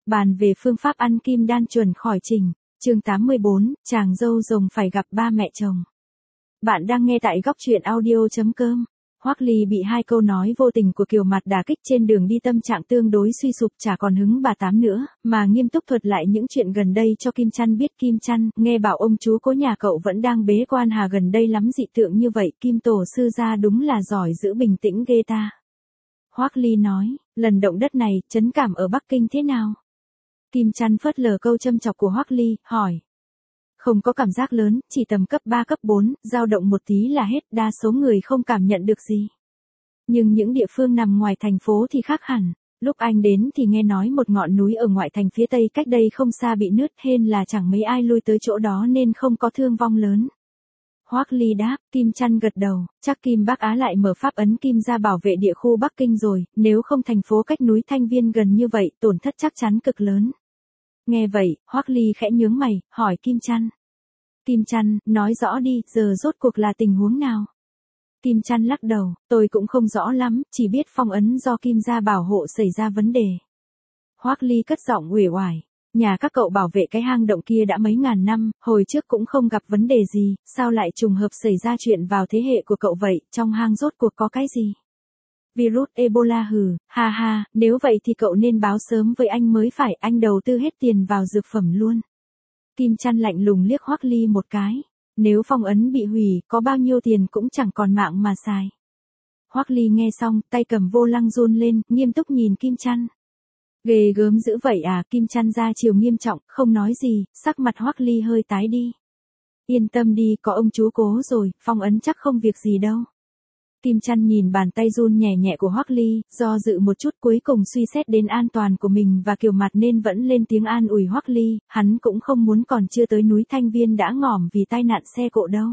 Bàn về phương pháp ăn kim đan chuẩn khỏi trình. Chương 84, chàng dâu rồng phải gặp ba mẹ chồng. Bạn đang nghe tại góc truyện audio.com. Hoắc Ly bị hai câu nói vô tình của Kiều Mạt đả kích, trên đường đi tâm trạng tương đối suy sụp, chả còn hứng bà Tám nữa, mà nghiêm túc thuật lại những chuyện gần đây cho Kim Chăn biết. Kim Chăn, nghe bảo ông chú cố nhà cậu vẫn đang bế quan hà gần đây lắm, dị tượng như vậy, Kim tổ sư gia đúng là giỏi giữ bình tĩnh ghê ta. Hoắc Ly nói, lần động đất này, chấn cảm ở Bắc Kinh thế nào? Kim Chăn phớt lờ câu châm chọc của Hoắc Ly, hỏi. Không có cảm giác lớn, chỉ tầm cấp 3 cấp 4, dao động một tí là hết, đa số người không cảm nhận được gì. Nhưng những địa phương nằm ngoài thành phố thì khác hẳn. Lúc anh đến thì nghe nói một ngọn núi ở ngoại thành phía tây cách đây không xa bị nứt, hên là chẳng mấy ai lui tới chỗ đó nên không có thương vong lớn. Hoắc Ly đáp. Kim Chăn gật đầu, chắc Kim Bắc Á lại mở pháp ấn kim ra bảo vệ địa khu Bắc Kinh rồi, nếu không thành phố cách núi Thanh Viên gần như vậy, tổn thất chắc chắn cực lớn. Nghe vậy, Hoắc Ly khẽ nhướng mày, hỏi Kim Chăn. Kim Chăn, nói rõ đi, giờ rốt cuộc là tình huống nào? Kim Chăn lắc đầu, tôi cũng không rõ lắm, chỉ biết phong ấn do Kim gia bảo hộ xảy ra vấn đề. Hoắc Ly cất giọng uể oải, nhà các cậu bảo vệ cái hang động kia đã mấy ngàn năm, hồi trước cũng không gặp vấn đề gì, sao lại trùng hợp xảy ra chuyện vào thế hệ của cậu vậy, trong hang rốt cuộc có cái gì? Virus Ebola hừ, ha ha, nếu vậy thì cậu nên báo sớm với anh mới phải, anh đầu tư hết tiền vào dược phẩm luôn. Kim Chăn lạnh lùng liếc Hoắc Ly một cái, nếu phong ấn bị hủy, có bao nhiêu tiền cũng chẳng còn mạng mà xài. Hoắc Ly nghe xong, tay cầm vô lăng run lên, nghiêm túc nhìn Kim Chăn. Ghê gớm dữ vậy à? Kim Chăn ra chiều nghiêm trọng, không nói gì, sắc mặt Hoắc Ly hơi tái đi. Yên tâm đi, có ông chú cố rồi, phong ấn chắc không việc gì đâu. Kim Chăn nhìn bàn tay run nhẹ nhẹ của Hoắc Ly, do dự một chút cuối cùng suy xét đến an toàn của mình và Kiều Mạt nên vẫn lên tiếng an ủi Hoắc Ly, hắn cũng không muốn còn chưa tới núi Thanh Viên đã ngỏm vì tai nạn xe cộ đâu.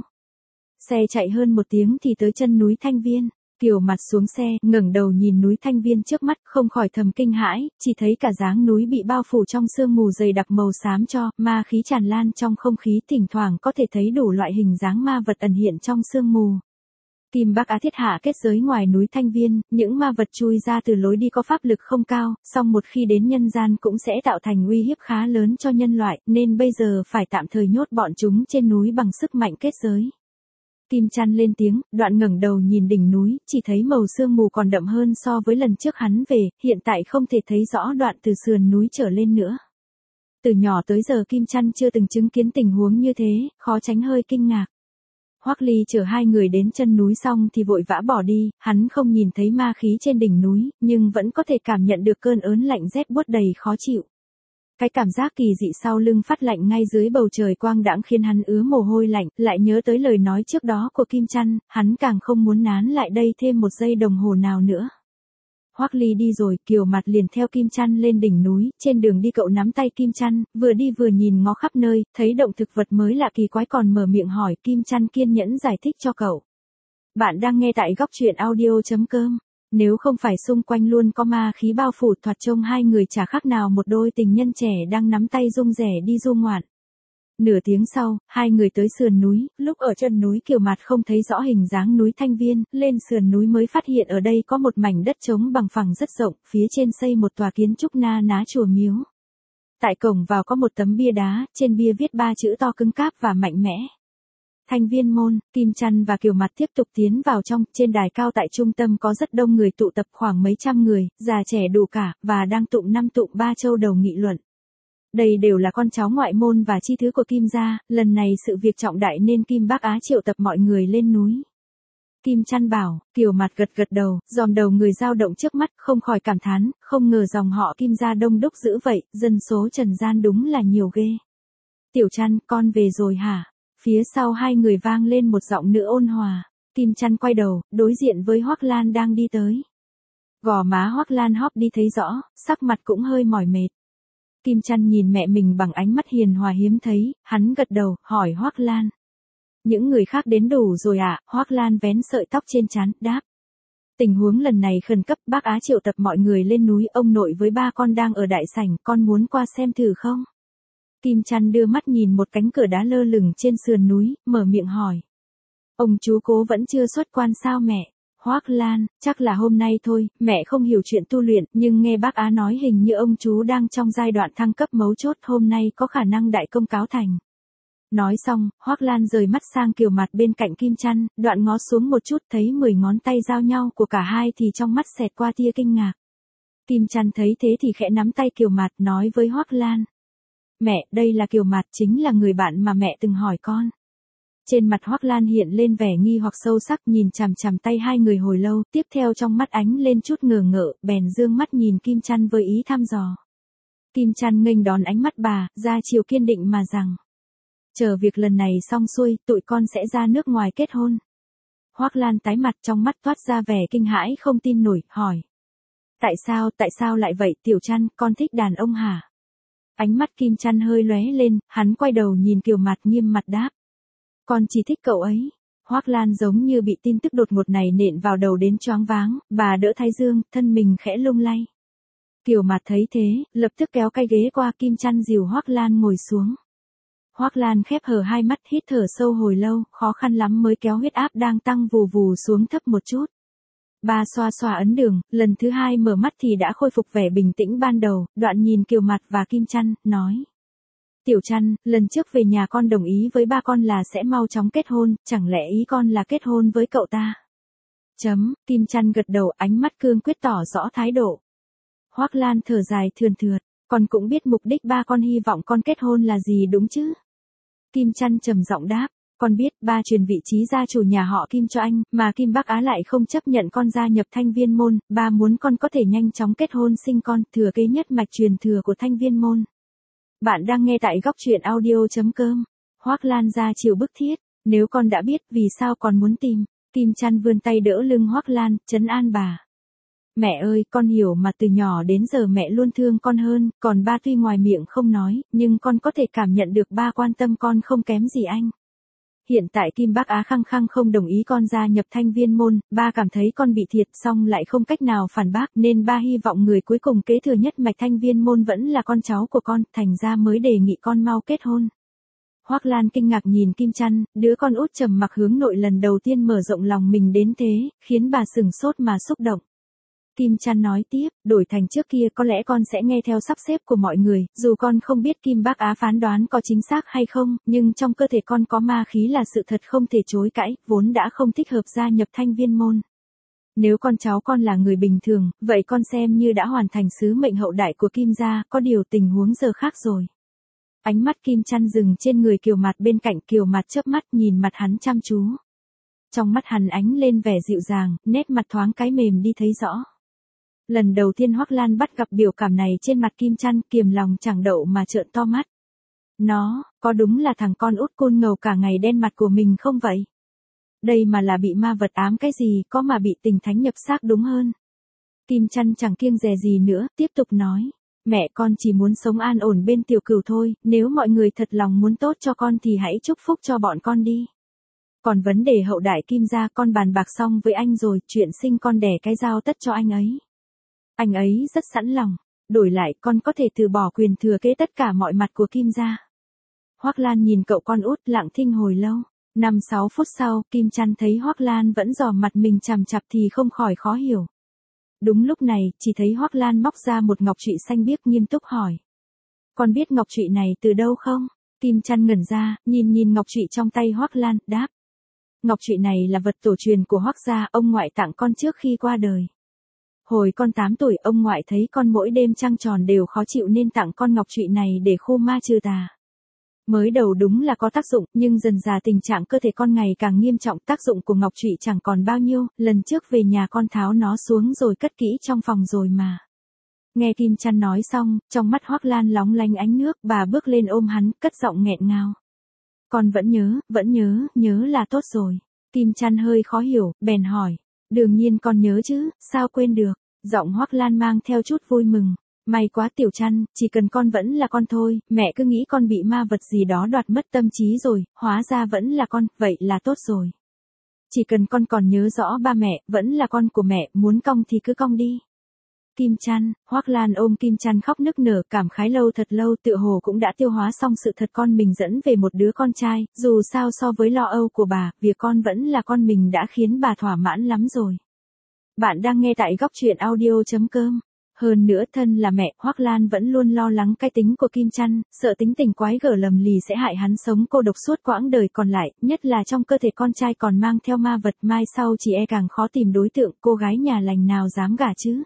Xe chạy hơn một tiếng thì tới chân núi Thanh Viên. Kiều Mạt xuống xe, ngẩng đầu nhìn núi Thanh Viên trước mắt, không khỏi thầm kinh hãi, chỉ thấy cả dáng núi bị bao phủ trong sương mù dày đặc màu xám cho, ma khí tràn lan trong không khí, thỉnh thoảng có thể thấy đủ loại hình dáng ma vật ẩn hiện trong sương mù. Kim Bắc Á thiết hạ kết giới ngoài núi Thanh Viên, những ma vật chui ra từ lối đi có pháp lực không cao, song một khi đến nhân gian cũng sẽ tạo thành uy hiếp khá lớn cho nhân loại, nên bây giờ phải tạm thời nhốt bọn chúng trên núi bằng sức mạnh kết giới. Kim Chăn lên tiếng, đoạn ngẩng đầu nhìn đỉnh núi, chỉ thấy màu sương mù còn đậm hơn so với lần trước hắn về, hiện tại không thể thấy rõ đoạn từ sườn núi trở lên nữa. Từ nhỏ tới giờ Kim Chăn chưa từng chứng kiến tình huống như thế, khó tránh hơi kinh ngạc. Hoắc Ly chở hai người đến chân núi xong thì vội vã bỏ đi, hắn không nhìn thấy ma khí trên đỉnh núi, nhưng vẫn có thể cảm nhận được cơn ớn lạnh rét buốt đầy khó chịu. Cái cảm giác kỳ dị sau lưng phát lạnh ngay dưới bầu trời quang đãng khiến hắn ứa mồ hôi lạnh, lại nhớ tới lời nói trước đó của Kim Chăn, hắn càng không muốn nán lại đây thêm một giây đồng hồ nào nữa. Hoắc Ly đi rồi, Kiều Mạt liền theo Kim Chăn lên đỉnh núi, trên đường đi cậu nắm tay Kim Chăn, vừa đi vừa nhìn ngó khắp nơi, thấy động thực vật mới lạ kỳ quái còn mở miệng hỏi, Kim Chăn kiên nhẫn giải thích cho cậu. Bạn đang nghe tại góc truyện audio.com. Nếu không phải xung quanh luôn có ma khí bao phủ, thoạt trông hai người chả khác nào một đôi tình nhân trẻ đang nắm tay rung rẻ đi du ngoạn. Nửa tiếng sau, hai người tới sườn núi, lúc ở chân núi Kiều Mạt không thấy rõ hình dáng núi Thanh Viên, lên sườn núi mới phát hiện ở đây có một mảnh đất trống bằng phẳng rất rộng, phía trên xây một tòa kiến trúc na ná chùa miếu. Tại cổng vào có một tấm bia đá, trên bia viết 3 chữ to cứng cáp và mạnh mẽ. Thanh Viên môn. Kim Chăn và Kiều Mạt tiếp tục tiến vào trong, trên đài cao tại trung tâm có rất đông người tụ tập, khoảng mấy trăm người, già trẻ đủ cả, và đang tụng năm tụng ba châu đầu nghị luận. Đây đều là con cháu ngoại môn và chi thứ của Kim gia, lần này sự việc trọng đại nên Kim Bắc Á triệu tập mọi người lên núi. Kim Chăn bảo, Kiều Mạt gật gật đầu, dòm đầu người dao động trước mắt, không khỏi cảm thán, không ngờ dòng họ Kim gia đông đúc dữ vậy, dân số trần gian đúng là nhiều ghê. Tiểu Chăn, con về rồi hả? Phía sau hai người vang lên một giọng nữ ôn hòa. Kim Chăn quay đầu, đối diện với Hoắc Lan đang đi tới. Gò má Hoắc Lan hóp đi thấy rõ, sắc mặt cũng hơi mỏi mệt. Kim Chăn nhìn mẹ mình bằng ánh mắt hiền hòa hiếm thấy, hắn gật đầu, hỏi Hoắc Lan. Những người khác đến đủ rồi ạ? Hoắc Lan vén sợi tóc trên trán, đáp. Tình huống lần này khẩn cấp, bác Á triệu tập mọi người lên núi, ông nội với ba con đang ở đại sảnh, con muốn qua xem thử không? Kim Chăn đưa mắt nhìn một cánh cửa đá lơ lửng trên sườn núi, mở miệng hỏi. Ông chú cố vẫn chưa xuất quan sao mẹ? Hoác Lan, chắc là hôm nay thôi, mẹ không hiểu chuyện tu luyện, nhưng nghe bác Á nói hình như ông chú đang trong giai đoạn thăng cấp mấu chốt, hôm nay có khả năng đại công cáo thành. Nói xong, Hoác Lan rời mắt sang Kiều Mạt bên cạnh Kim Chăn, đoạn ngó xuống một chút thấy 10 ngón tay giao nhau của cả hai thì trong mắt xẹt qua tia kinh ngạc. Kim Chăn thấy thế thì khẽ nắm tay Kiều Mạt nói với Hoác Lan. Mẹ, đây là Kiều Mạt, chính là người bạn mà mẹ từng hỏi con. Trên mặt Hoác Lan hiện lên vẻ nghi hoặc sâu sắc, nhìn chằm chằm tay hai người hồi lâu, tiếp theo trong mắt ánh lên chút ngờ ngợ, bèn dương mắt nhìn Kim Chăn với ý thăm dò. Kim Chăn nghênh đón ánh mắt bà, ra chiều kiên định mà rằng. Chờ việc lần này xong xuôi, tụi con sẽ ra nước ngoài kết hôn. Hoác Lan tái mặt, trong mắt toát ra vẻ kinh hãi không tin nổi, hỏi. Tại sao lại vậy Tiểu Chăn, con thích đàn ông hả? Ánh mắt Kim Chăn hơi lóe lên, hắn quay đầu nhìn Kiều Mạt nghiêm mặt đáp. Con chỉ thích cậu ấy. Hoác Lan giống như bị tin tức đột ngột này nện vào đầu đến choáng váng, bà đỡ thái dương, thân mình khẽ lung lay. Kiều Mạt thấy thế, lập tức kéo cái ghế qua, Kim Chăn dìu Hoác Lan ngồi xuống. Hoác Lan khép hờ hai mắt, hít thở sâu hồi lâu, khó khăn lắm mới kéo huyết áp đang tăng vù vù xuống thấp một chút. Bà xoa xoa ấn đường, lần thứ hai mở mắt thì đã khôi phục vẻ bình tĩnh ban đầu, đoạn nhìn Kiều Mạt và Kim Chăn, nói. Tiểu Chăn, lần trước về nhà con đồng ý với ba con là sẽ mau chóng kết hôn, chẳng lẽ ý con là kết hôn với cậu ta? Kim Chăn gật đầu, ánh mắt cương quyết tỏ rõ thái độ. Hoác Lan thở dài thườn thượt, con cũng biết mục đích ba con hy vọng con kết hôn là gì đúng chứ? Kim Chăn trầm giọng đáp, con biết ba truyền vị trí gia chủ nhà họ Kim cho anh, mà Kim Bắc Á lại không chấp nhận con gia nhập Thanh Viên môn, ba muốn con có thể nhanh chóng kết hôn sinh con, thừa kế nhất mạch truyền thừa của Thanh Viên môn. Bạn đang nghe tại góc truyện audio.com. Hoác Lan ra chiều bức thiết, nếu con đã biết vì sao còn muốn tìm. Kim Chăn vươn tay đỡ lưng Hoác Lan, trấn an bà. Mẹ ơi, con hiểu mà, từ nhỏ đến giờ mẹ luôn thương con hơn, còn ba tuy ngoài miệng không nói, nhưng con có thể cảm nhận được ba quan tâm con không kém gì anh. Hiện tại Kim Bắc Á khăng khăng không đồng ý con gia nhập Thanh Viên môn, ba cảm thấy con bị thiệt xong lại không cách nào phản bác, nên ba hy vọng người cuối cùng kế thừa nhất mạch Thanh Viên môn vẫn là con cháu của con, thành ra mới đề nghị con mau kết hôn. Hoác Lan kinh ngạc nhìn Kim Chăn, đứa con út trầm mặc hướng nội lần đầu tiên mở rộng lòng mình đến thế, khiến bà sửng sốt mà xúc động. Kim Chăn nói tiếp, đổi thành trước kia có lẽ con sẽ nghe theo sắp xếp của mọi người, dù con không biết Kim Bắc Á phán đoán có chính xác hay không, nhưng trong cơ thể con có ma khí là sự thật không thể chối cãi, vốn đã không thích hợp gia nhập Thanh Viên môn. Nếu con cháu con là người bình thường, vậy con xem như đã hoàn thành sứ mệnh hậu đại của Kim gia, có điều tình huống giờ khác rồi. Ánh mắt Kim Chăn dừng trên người Kiều Mạt bên cạnh, Kiều Mạt chớp mắt nhìn mặt hắn chăm chú. Trong mắt hắn ánh lên vẻ dịu dàng, nét mặt thoáng cái mềm đi thấy rõ. Lần đầu tiên Hoác Lan bắt gặp biểu cảm này trên mặt Kim Chăn, kiềm lòng chẳng đậu mà trợn to mắt. Nó, có đúng là thằng con út côn ngầu cả ngày đen mặt của mình không vậy? Đây mà là bị ma vật ám cái gì, có mà bị tình thánh nhập xác đúng hơn. Kim Chăn chẳng kiêng dè gì nữa, tiếp tục nói. Mẹ con chỉ muốn sống an ổn bên Tiểu Cửu thôi, nếu mọi người thật lòng muốn tốt cho con thì hãy chúc phúc cho bọn con đi. Còn vấn đề hậu đại Kim gia con bàn bạc xong với anh rồi, chuyện sinh con đẻ cái giao tất cho anh ấy. Anh ấy rất sẵn lòng, đổi lại con có thể từ bỏ quyền thừa kế tất cả mọi mặt của Kim gia. Hoác Lan nhìn cậu con út lặng thinh hồi lâu, 5-6 phút sau, Kim Chăn thấy Hoác Lan vẫn dò mặt mình chằm chặp thì không khỏi khó hiểu. Đúng lúc này, chỉ thấy Hoác Lan móc ra một ngọc trụy xanh biếc nghiêm túc hỏi. Con biết ngọc trụy này từ đâu không? Kim Chăn ngẩn ra, nhìn ngọc trụy trong tay Hoác Lan, đáp. Ngọc trụy này là vật tổ truyền của Hoác gia, ông ngoại tặng con trước khi qua đời. Hồi con 8 tuổi, ông ngoại thấy con mỗi đêm trăng tròn đều khó chịu nên tặng con ngọc trụy này để khu ma trừ tà. Mới đầu đúng là có tác dụng, nhưng dần dà tình trạng cơ thể con ngày càng nghiêm trọng, tác dụng của ngọc trụy chẳng còn bao nhiêu, lần trước về nhà con tháo nó xuống rồi cất kỹ trong phòng rồi mà. Nghe Kim Chăn nói xong, trong mắt Hoác Lan lóng lánh ánh nước, bà bước lên ôm hắn, cất giọng nghẹn ngào. Con vẫn nhớ là tốt rồi. Kim Chăn hơi khó hiểu, bèn hỏi. Đương nhiên con nhớ chứ, sao quên được. Giọng Hoác Lan mang theo chút vui mừng. May quá Tiểu Chăn, chỉ cần con vẫn là con thôi, mẹ cứ nghĩ con bị ma vật gì đó đoạt mất tâm trí rồi, hóa ra vẫn là con, vậy là tốt rồi. Chỉ cần con còn nhớ rõ ba mẹ, vẫn là con của mẹ, muốn cong thì cứ cong đi. Kim Chăn, Hoác Lan ôm Kim Chăn khóc nức nở, cảm khái lâu thật lâu, tựa hồ cũng đã tiêu hóa xong sự thật con mình dẫn về một đứa con trai, dù sao so với lo âu của bà, việc con vẫn là con mình đã khiến bà thỏa mãn lắm rồi. Bạn đang nghe tại góc truyện audio.com. Hơn nữa thân là mẹ, Hoắc Lan vẫn luôn lo lắng cái tính của Kim Chăn, sợ tính tình quái gở lầm lì sẽ hại hắn sống cô độc suốt quãng đời còn lại, nhất là trong cơ thể con trai còn mang theo ma vật, mai sau chỉ e càng khó tìm đối tượng, cô gái nhà lành nào dám gả chứ.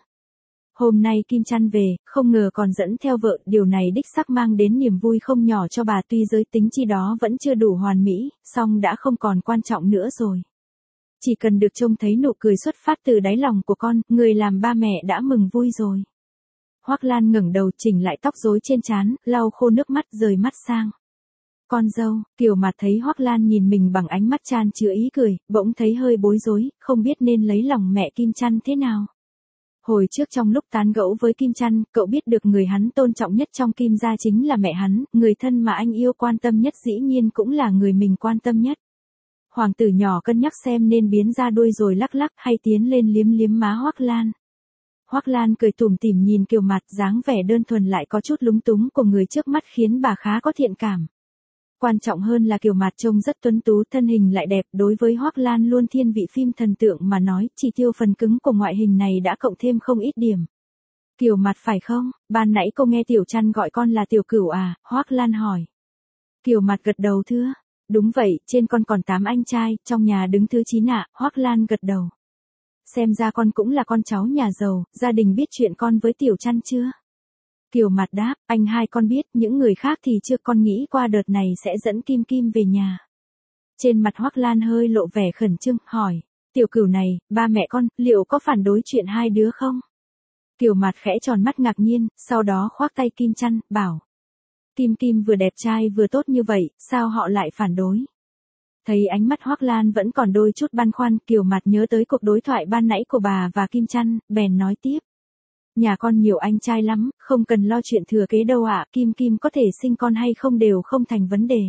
Hôm nay Kim Chăn về, không ngờ còn dẫn theo vợ, điều này đích xác mang đến niềm vui không nhỏ cho bà, tuy giới tính chi đó vẫn chưa đủ hoàn mỹ, song đã không còn quan trọng nữa rồi. Chỉ cần được trông thấy nụ cười xuất phát từ đáy lòng của con, người làm ba mẹ đã mừng vui rồi. Hoắc Lan ngẩng đầu chỉnh lại tóc rối trên trán, lau khô nước mắt rời mắt sang. Con dâu, Kiều Mạt thấy Hoắc Lan nhìn mình bằng ánh mắt chan chứa ý cười, bỗng thấy hơi bối rối, không biết nên lấy lòng mẹ Kim Chăn thế nào. Hồi trước trong lúc tán gẫu với Kim Chăn, cậu biết được người hắn tôn trọng nhất trong Kim gia chính là mẹ hắn, người thân mà anh yêu quan tâm nhất dĩ nhiên cũng là người mình quan tâm nhất. Hoàng tử nhỏ cân nhắc xem nên biến ra đuôi rồi lắc lắc hay tiến lên liếm liếm má Hoắc Lan. Hoắc Lan cười tủm tỉm nhìn Kiều Mạt, dáng vẻ đơn thuần lại có chút lúng túng của người trước mắt khiến bà khá có thiện cảm. Quan trọng hơn là Kiều Mạt trông rất tuấn tú, thân hình lại đẹp, đối với Hoắc Lan luôn thiên vị phim thần tượng mà nói, chỉ tiêu phần cứng của ngoại hình này đã cộng thêm không ít điểm. Kiều Mạt phải không? Ban nãy cô nghe Tiểu Chăn gọi con là Tiểu Cửu à? Hoắc Lan hỏi. Kiều Mạt gật đầu thưa. Đúng vậy, trên con còn 8 anh trai, trong nhà đứng thứ 9 ạ, Hoắc Lan gật đầu. Xem ra con cũng là con cháu nhà giàu, gia đình biết chuyện con với Tiểu Chăn chưa? Kiều Mạt đáp, anh hai con biết, những người khác thì chưa, con nghĩ qua đợt này sẽ dẫn Kim Kim về nhà. Trên mặt Hoắc Lan hơi lộ vẻ khẩn trương, hỏi, Tiểu Cửu này, ba mẹ con, liệu có phản đối chuyện hai đứa không? Kiều Mạt khẽ tròn mắt ngạc nhiên, sau đó khoác tay Kim Chăn, bảo. Kim Kim vừa đẹp trai vừa tốt như vậy, sao họ lại phản đối? Thấy ánh mắt Hoắc Lan vẫn còn đôi chút băn khoăn, Kiều Mạt nhớ tới cuộc đối thoại ban nãy của bà và Kim Chăn, bèn nói tiếp. Nhà con nhiều anh trai lắm, không cần lo chuyện thừa kế đâu ạ, Kim Kim có thể sinh con hay không đều không thành vấn đề.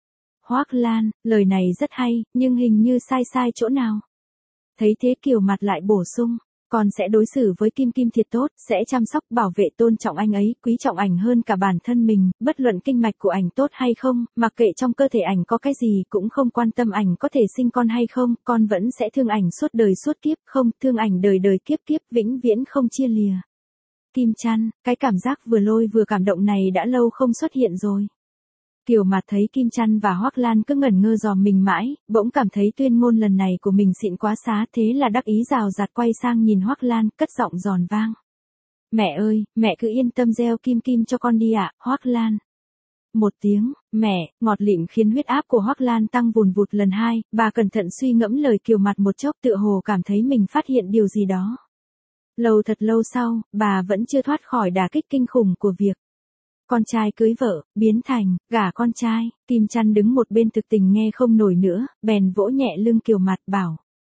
Hoắc Lan, lời này rất hay, nhưng hình như sai chỗ nào. Thấy thế Kiều Mạt lại bổ sung. Con sẽ đối xử với Kim Kim thiệt tốt, sẽ chăm sóc bảo vệ tôn trọng anh ấy, quý trọng ảnh hơn cả bản thân mình, bất luận kinh mạch của ảnh tốt hay không, mặc kệ trong cơ thể ảnh có cái gì, cũng không quan tâm ảnh có thể sinh con hay không, con vẫn sẽ thương ảnh suốt đời suốt kiếp, không, thương ảnh đời đời kiếp kiếp, vĩnh viễn không chia lìa. Kim Chăn, cái cảm giác vừa lôi vừa cảm động này đã lâu không xuất hiện rồi. Kiều Mạt thấy Kim Chăn và Hoắc Lan cứ ngẩn ngơ dòm mình mãi, bỗng cảm thấy tuyên ngôn lần này của mình xịn quá xá, thế là đắc ý rào rạt quay sang nhìn Hoắc Lan, cất giọng giòn vang. Mẹ ơi, mẹ cứ yên tâm gieo Kim Kim cho con đi ạ, Hoắc Lan. Một tiếng, mẹ, ngọt lịm khiến huyết áp của Hoắc Lan tăng vùn vụt lần hai, bà cẩn thận suy ngẫm lời Kiều Mạt một chốc, tựa hồ cảm thấy mình phát hiện điều gì đó. Thật lâu sau, bà vẫn chưa thoát khỏi đả kích kinh khủng của việc con trai cưới vợ, biến thành, gả con trai. Kim Chăn đứng một bên thực tình nghe không nổi nữa, bèn vỗ nhẹ lưng Kiều Mạt, bảo.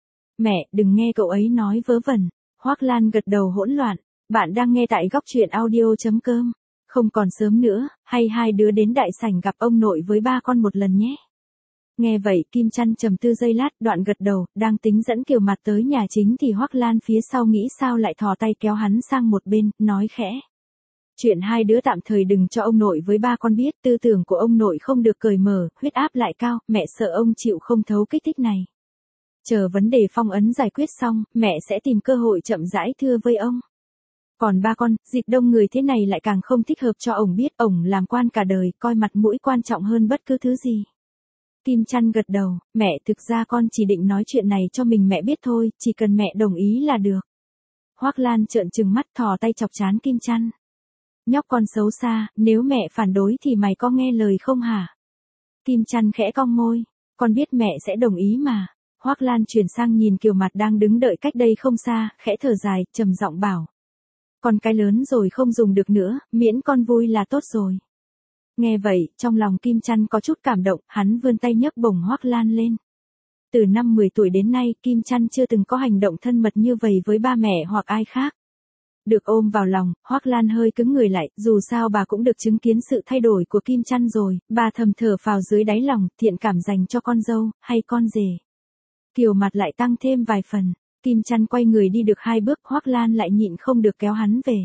Mẹ, đừng nghe cậu ấy nói vớ vẩn. Hoắc Lan gật đầu hỗn loạn. Bạn đang nghe tại góc truyện audio.com. Không còn sớm nữa, hay hai đứa đến đại sảnh gặp ông nội với ba con một lần nhé. Nghe vậy Kim Chăn trầm tư giây lát, đoạn gật đầu, đang tính dẫn Kiều Mạt tới nhà chính thì Hoắc Lan phía sau nghĩ sao lại thò tay kéo hắn sang một bên, nói khẽ. Chuyện hai đứa tạm thời đừng cho ông nội với ba con biết, tư tưởng của ông nội không được cởi mở, huyết áp lại cao, mẹ sợ ông chịu không thấu kích thích này. Chờ vấn đề phong ấn giải quyết xong, mẹ sẽ tìm cơ hội chậm rãi thưa với ông. Còn ba con, dịp đông người thế này lại càng không thích hợp cho ổng biết, ổng làm quan cả đời, coi mặt mũi quan trọng hơn bất cứ thứ gì. Kim Chăn gật đầu, mẹ thực ra con chỉ định nói chuyện này cho mình mẹ biết thôi, chỉ cần mẹ đồng ý là được. Hoắc Lan trợn trừng mắt thò tay chọc trán Kim Chăn. Nhóc con xấu xa, nếu mẹ phản đối thì mày có nghe lời không hả? Kim Chăn khẽ cong môi, con biết mẹ sẽ đồng ý mà. Hoắc Lan chuyển sang nhìn Kiều Mạt đang đứng đợi cách đây không xa, khẽ thở dài, trầm giọng bảo. Con cái lớn rồi không dùng được nữa, miễn con vui là tốt rồi. Nghe vậy, trong lòng Kim Chăn có chút cảm động, hắn vươn tay nhấc bổng Hoắc Lan lên. Từ năm 10 tuổi đến nay, Kim Chăn chưa từng có hành động thân mật như vậy với ba mẹ hoặc ai khác. Được ôm vào lòng, Hoắc Lan hơi cứng người lại, dù sao bà cũng được chứng kiến sự thay đổi của Kim Chăn rồi, bà thầm thở phào dưới đáy lòng, thiện cảm dành cho con dâu, hay con rể. Kiều Mạt lại tăng thêm vài phần, Kim Chăn quay người đi được 2 bước, Hoắc Lan lại nhịn không được kéo hắn về.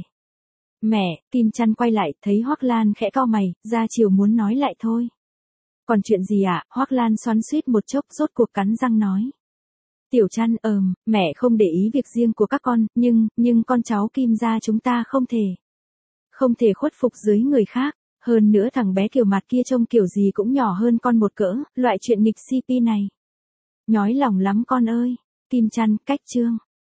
Mẹ, Kim Chăn quay lại, thấy Hoắc Lan khẽ cau mày, ra chiều muốn nói lại thôi. Còn chuyện gì ạ? Hoắc Lan xoắn xuýt một chốc, rốt cuộc cắn răng nói. Tiểu Trăn, mẹ không để ý việc riêng của các con, nhưng con cháu Kim gia chúng ta không thể khuất phục dưới người khác. Hơn nữa thằng bé Kiều mặt kia trông kiểu gì cũng nhỏ hơn con một cỡ, loại chuyện nghịch CP này. Nhói lòng lắm con ơi. Kim Trăn, cách chương.